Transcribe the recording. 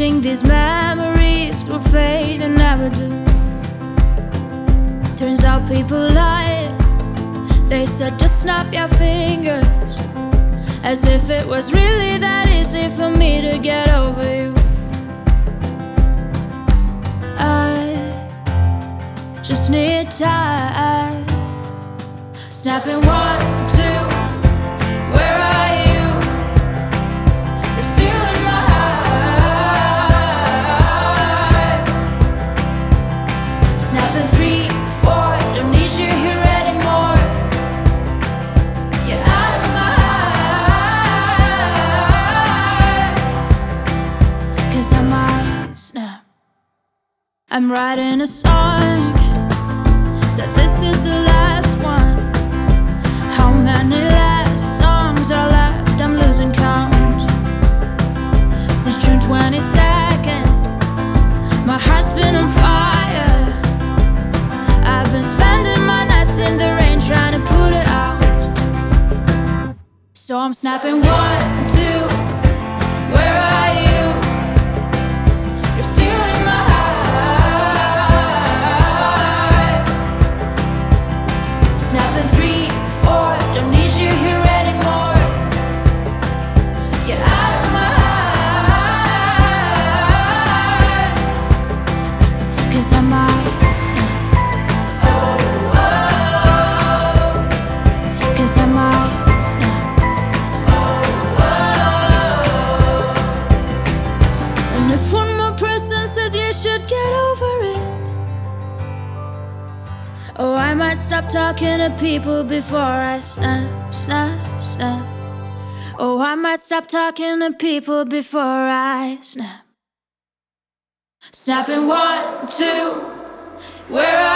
think these memories will fade and never do. Turns out people lie. They said just snap your fingers, as if it was really that easy for me to get over you. I just need time. Snapping 1, 2, where are you? You're still in my heart. Snapping 3, 4, don't need you here anymore. Get out of my heart, 'cause I might snap. I'm writing a song, said this is the last one. How many last songs are left? I'm losing count. Since June 22nd, my heart's been on fire. I've been spending my nights in the rain trying to put it out. So I'm snapping 1, 2, where are you? You're still in my heart. Snapping 3, 4, don't need you here anymore. Get out of my heart, 'cause I might snap. Oh, oh, 'cause I might snap. Oh, oh. And if one more person says you should get over it, oh, I might stop talking to people before I snap, snap, snap. Oh, I might stop talking to people before I snap. Snapping 1, 2, where